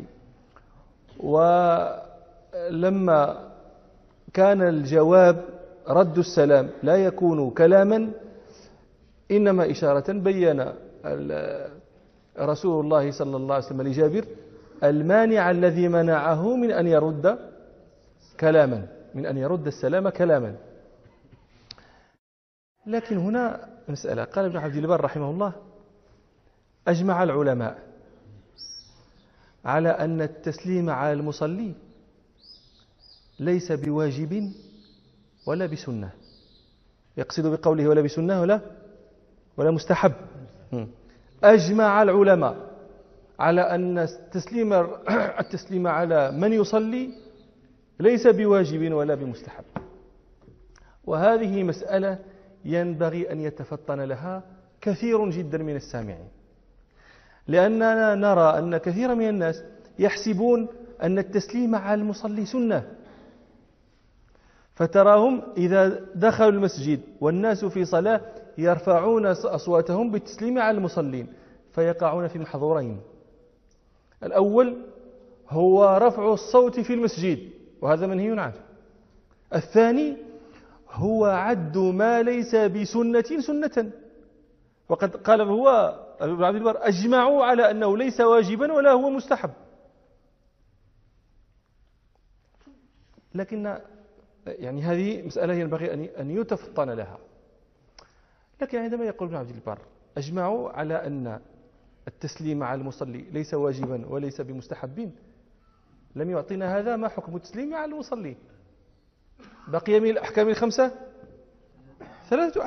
ولما كان الجواب رد السلام لا يكون كلاما إنما إشارة، بين رسول الله صلى الله عليه وسلم لجابر المانع الذي منعه من أن يرد كلاما، من أن يرد السلام كلاما. لكن هنا مسألة. قال ابن عبد البر رحمه الله: أجمع العلماء على أن التسليم على المصلي ليس بواجب ولا بسنة. يقصد بقوله ولا بسنة ولا مستحب. أجمع العلماء على أن التسليم على من يصلي ليس بواجب ولا بمستحب. وهذه مسألة ينبغي أن يتفطن لها كثير جدا من السامعين، لأننا نرى أن كثير من الناس يحسبون أن التسليم على المصلي سنة، فتراهم إذا دخلوا المسجد والناس في صلاة يرفعون أصواتهم بالتسليم على المصلين، فيقعون في محظورين. الأول هو رفع الصوت في المسجد وهذا منهي عنه. الثاني هو عد ما ليس بسنة سنة، وقد قال هو ابن عبد البر: أجمعوا على أنه ليس واجبا ولا هو مستحب. لكن يعني هذه مسألة ينبغي أن يتفطن لها. لكن عندما يقول ابن عبد البر أجمعوا على أن التسليم على المصلي ليس واجبا وليس بمستحب، لم يعطينا هذا ما حكم التسليم على المصلي. بقي من الأحكام الخمسة ثلاثة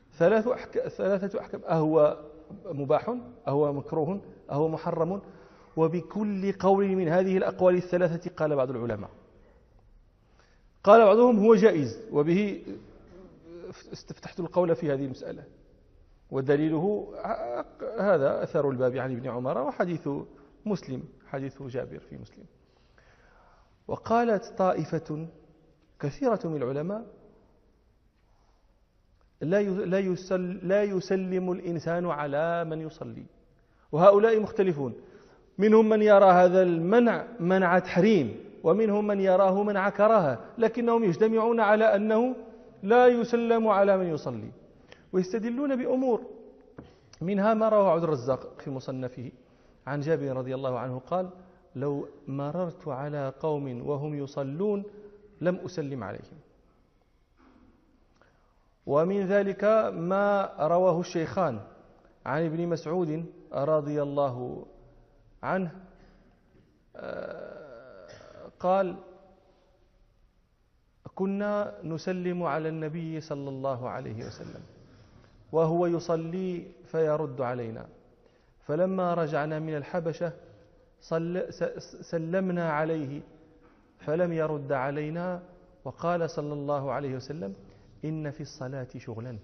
أحكام. أهو مباح، أهو مكروه، أهو محرم، وبكل قول من هذه الأقوال الثلاثة قال بعض العلماء. قال بعضهم هو جائز، وبه استفتحت القول في هذه المسألة، ودليله هذا أثر الباب عن ابن عمر وحديث مسلم، حديث جابر في مسلم. وقالت طائفة كثيرة من العلماء لا يسلم الإنسان على من يصلي، وهؤلاء مختلفون، منهم من يرى هذا المنع منع تحريم، ومنهم من يراه منع كراهة، لكنهم يجتمعون على أنه لا يسلم على من يصلي، ويستدلون بأمور، منها ما رواه عبد الرزاق في مصنفه عن جابر رضي الله عنه قال: لو مررت على قوم وهم يصلون لم أسلم عليهم. ومن ذلك ما رواه الشيخان عن ابن مسعود رضي الله عنه قال: كنا نسلم على النبي صلى الله عليه وسلم وهو يصلي فيرد علينا، فلما رجعنا من الحبشة سلمنا عليه فلم يرد علينا، وقال صلى الله عليه وسلم: إن في الصلاة شغلا.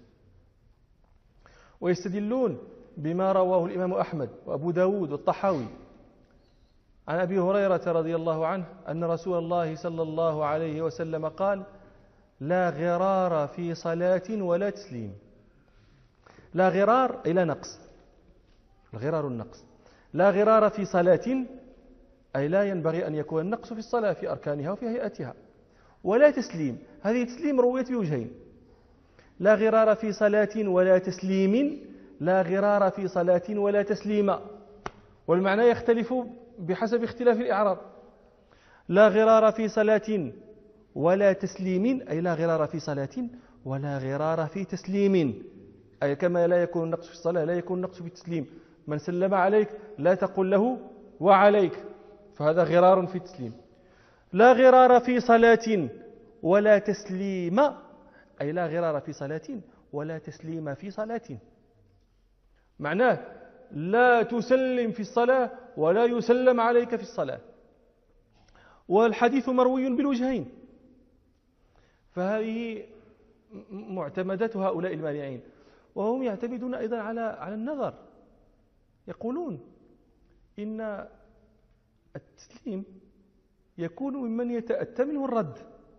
ويستدلون بما رواه الإمام أحمد وأبو داود والطحاوي عن أبي هريرة رضي الله عنه أن رسول الله صلى الله عليه وسلم قال: لا غرار في صلاة ولا تسليم. لا غرار إلى نقص، الغرار النقص. لا غرار في صلاة أي لا ينبغي أن يكون النقص في الصلاة في أركانها وفي هيئتها، ولا تسليم، هذه تسليم رويت بوجهين: لا غرار في صلاة ولا تسليم، لا غرار في صلاة ولا تسليم، والمعنى يختلف بحسب اختلاف الإعراب. لا غرار في صلاة ولا تسليم أي لا غرار في صلاة ولا غرار في تسليم، أي كما لا يكون النقص في الصلاة لا يكون النقص في التسليم. من سلم عليك لا تقل له وعليك، فهذا غرار في التسليم. لا غرار في صلاة ولا تسليم أي لا غرار في صلاة ولا تسليم في صلاة، معناه لا تسلم في الصلاة ولا يسلم عليك في الصلاة. والحديث مروي بالوجهين، فهذه معتمدات هؤلاء المانعين. وهم يعتمدون أيضا على النظر، يقولون إن التسليم يكون ممن يتأتى منه الرد،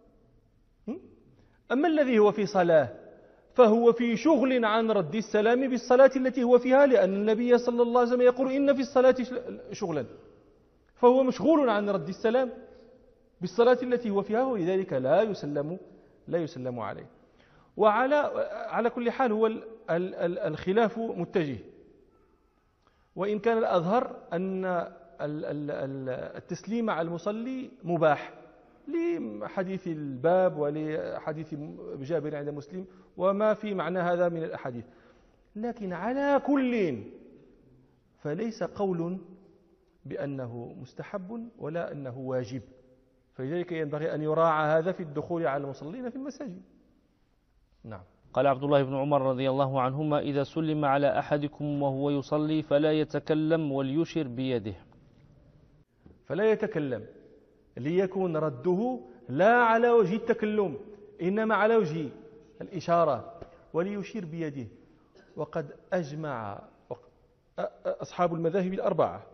أما الذي هو في صلاة فهو في شغل عن رد السلام بالصلاة التي هو فيها، لأن النبي صلى الله عليه وسلم يقول: إن في الصلاة شغلا، فهو مشغول عن رد السلام بالصلاة التي هو فيها، ولذلك لا يسلم عليه. وعلى كل حال هو الخلاف متجه، وإن كان الأظهر أن التسليم على المصلي مباح لحديث الباب ولحديث جابر عند مسلم وما في معنى هذا من الأحاديث، لكن على كل فليس قول بأنه مستحب ولا أنه واجب، فلذلك ينبغي أن يراعى هذا في الدخول على المصلين في المساجد. نعم. قال عبد الله بن عمر رضي الله عنهما: إذا سلم على أحدكم وهو يصلي فلا يتكلم وليشر بيده. فلا يتكلم ليكون رده لا على وجه التكلم، إنما على وجه الإشارة، وليشير بيده. وقد أجمع أصحاب المذاهب الأربعة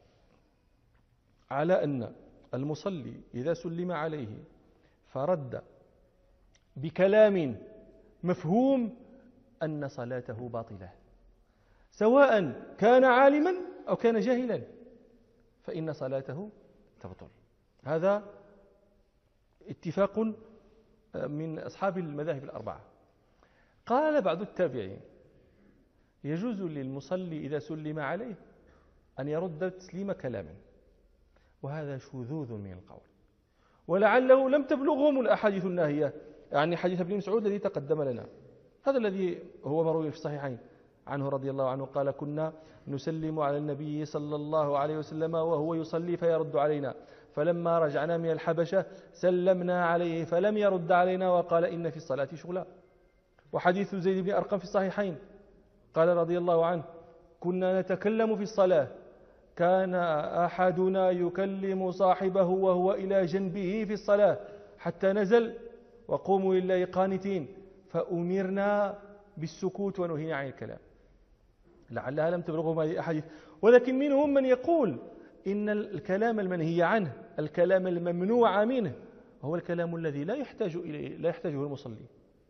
على أن المصلي إذا سلم عليه فرد بكلام مفهوم أن صلاته باطلة، سواء كان عالما أو كان جاهلا، فإن صلاته تبطل. هذا اتفاق من أصحاب المذاهب الأربعة. قال بعض التابعين: يجوز للمصلي إذا سلم عليه أن يرد تسليم كلاما، وهذا شذوذ من القول، ولعله لم تبلغهم الأحاديث الناهية، يعني حديث ابن مسعود الذي تقدم لنا، هذا الذي هو مروي في الصحيحين عنه رضي الله عنه قال: كنا نسلم على النبي صلى الله عليه وسلم وهو يصلي فيرد علينا، فلما رجعنا من الحبشة سلمنا عليه فلم يرد علينا، وقال: إن في الصلاة شغلا. وحديث زيد بن أرقم في الصحيحين قال رضي الله عنه: كنا نتكلم في الصلاة كان أحدنا يكلم صاحبه وهو إلى جنبه في الصلاة حتى نزل وقوموا لله قانتين فأمرنا بالسكوت ونهينا عن الكلام. لعلها لم تبلغهم هذه الأحاديث، ولكن منهم من يقول إن الكلام المنهي عنه، الكلام الممنوع منه، هو الكلام الذي لا يحتاجه المصلي،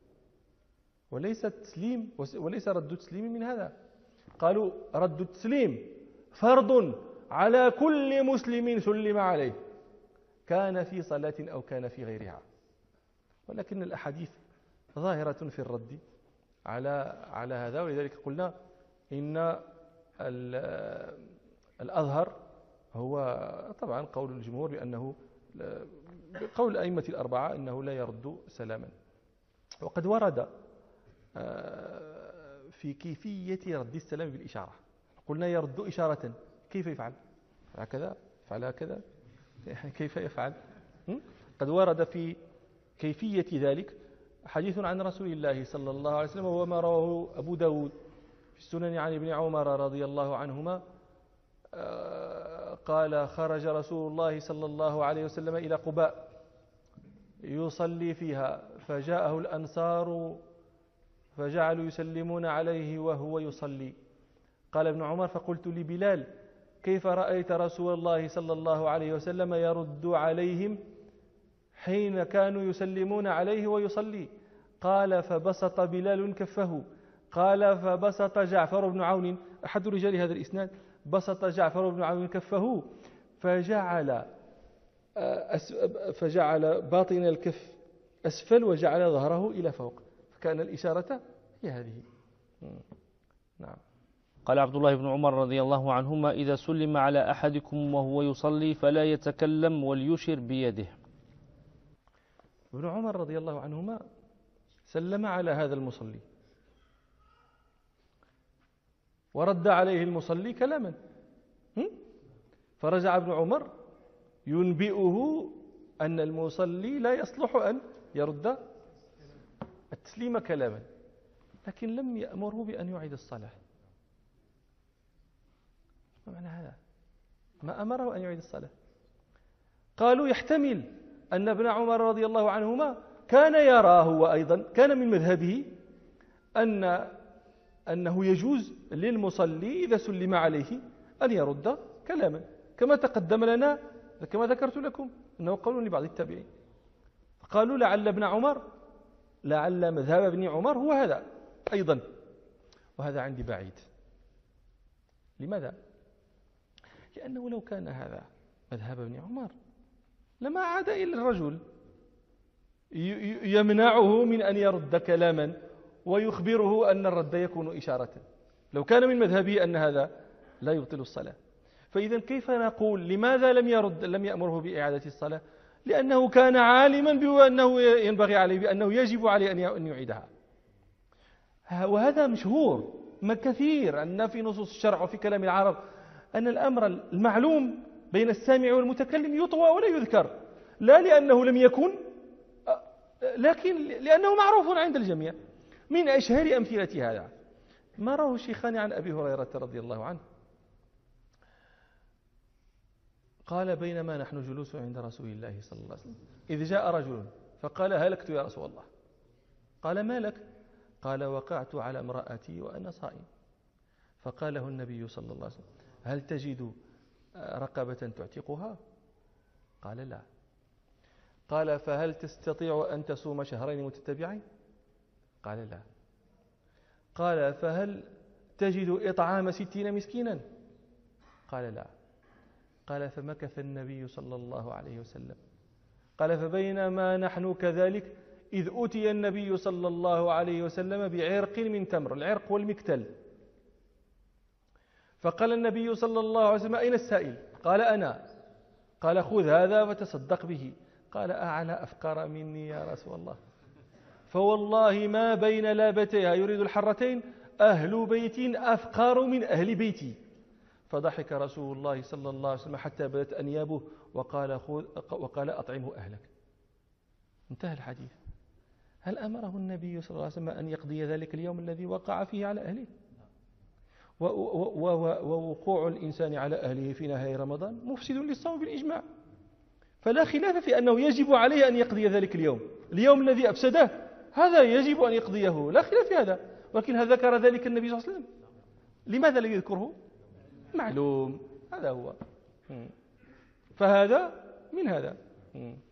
وليس رد التسليم من هذا. قالوا رد التسليم فرض على كل مسلم سلم عليه، كان في صلاة أو كان في غيرها، ولكن الأحاديث ظاهرة في الرد على هذا. ولذلك قلنا إن الأظهر هو طبعا قول الجمهور بأنه قول الأئمة الأربعة أنه لا يرد سلاما. وقد ورد في كيفية رد السلام بالإشارة، قلنا يرد إشارة، كيف يفعل؟ هكذا، يفعل هكذا، كيف يفعل؟ قد ورد في كيفية ذلك حديث عن رسول الله صلى الله عليه وسلم، وما رواه أبو داود في السنن عن ابن عمر رضي الله عنهما قال خرج رسول الله صلى الله عليه وسلم إلى قباء يصلي فيها، فجاءه الأنصار فجعلوا يسلمون عليه وهو يصلي. قال ابن عمر فقلت لبلال كيف رأيت رسول الله صلى الله عليه وسلم يرد عليهم حين كانوا يسلمون عليه ويصلي؟ قال فبسط بلال كفه. قال فبسط جعفر بن عون أحد رجال هذا الإسناد، بسط جعفر بن عون كفه فجعل باطن الكف أسفل وجعل ظهره إلى فوق، فكان الإشارة هي هذه. نعم. قال عبد الله بن عمر رضي الله عنهما إذا سلم على أحدكم وهو يصلي فلا يتكلم وليشر بيده. ابن عمر رضي الله عنهما سلم على هذا المصلي ورد عليه المصلي كلاما، فرجع ابن عمر ينبئه أن المصلي لا يصلح أن يرد التسليم كلاما، لكن لم يأمره بأن يعيد الصلاة. ما معنى هذا؟ ما أمره أن يعيد الصلاة. قالوا يحتمل أن ابن عمر رضي الله عنهما كان يراه وأيضا كان من مذهبه أنه يجوز للمصلي إذا سلم عليه أن يرد كلاما، كما تقدم لنا كما ذكرت لكم أنه قول لبعض التابعين. قالوا لعل مذهب ابن عمر هو هذا أيضا، وهذا عندي بعيد. لماذا؟ لأنه لو كان هذا مذهب ابن عمر لما عاد إلى الرجل يمنعه من أن يرد كلاما ويخبره أن الرد يكون إشارة. لو كان من مذهبه أن هذا لا يبطل الصلاة، فإذا كيف نقول لماذا لم يأمره بإعادة الصلاة؟ لأنه كان عالما بأنه ينبغي عليه بأنه يجب عليه أن يعيدها. وهذا مشهور ما كثير أن في نصوص الشرع وفي كلام العرب أن الأمر المعلوم بين السامع والمتكلم يطوى ولا يذكر، لا لأنه لم يكن، لكن لأنه معروف عند الجميع. من أشهر أمثلة هذا ما رواه الشيخان عن أبي هريرة رضي الله عنه قال بينما نحن جلوس عند رسول الله صلى الله عليه وسلم إذ جاء رجل فقال هلكت يا رسول الله. قال ما لك؟ قال وقعت على امرأتي وأنا صائم. فقال له النبي صلى الله عليه وسلم هل تجد رقبة تعتقها؟ قال لا. قال فهل تستطيع أن تصوم شهرين متتابعين؟ قال لا. قال فهل تجد إطعام 60 مسكينا؟ قال لا. قال فمكث النبي صلى الله عليه وسلم. قال فبينما نحن كذلك إذ أتي النبي صلى الله عليه وسلم بعرق من تمر، العرق والمكتل. فقال النبي صلى الله عليه وسلم أين السائل؟ قال أنا. قال خذ هذا وتصدق به. قال أعلى أفقر مني يا رسول الله، فوالله ما بين لابتيها يريد الحرتين أهل بيت أفقر من أهل بيتي. فضحك رسول الله صلى الله عليه وسلم حتى بدت أنيابه وقال أطعمه أهلك. انتهى الحديث. هل أمره النبي صلى الله عليه وسلم أن يقضي ذلك اليوم الذي وقع فيه على أهله؟ ووقوع الإنسان على أهله في نهاية رمضان مفسد للصوم بالإجماع، فلا خلاف في أنه يجب عليه أن يقضي ذلك اليوم الذي أفسده، هذا يجب أن يقضيه، لا خلاف في هذا. ولكن هل ذكر ذلك النبي صلى الله عليه وسلم؟ لماذا لم يذكره؟ معلوم، هذا هو. فهذا من هذا.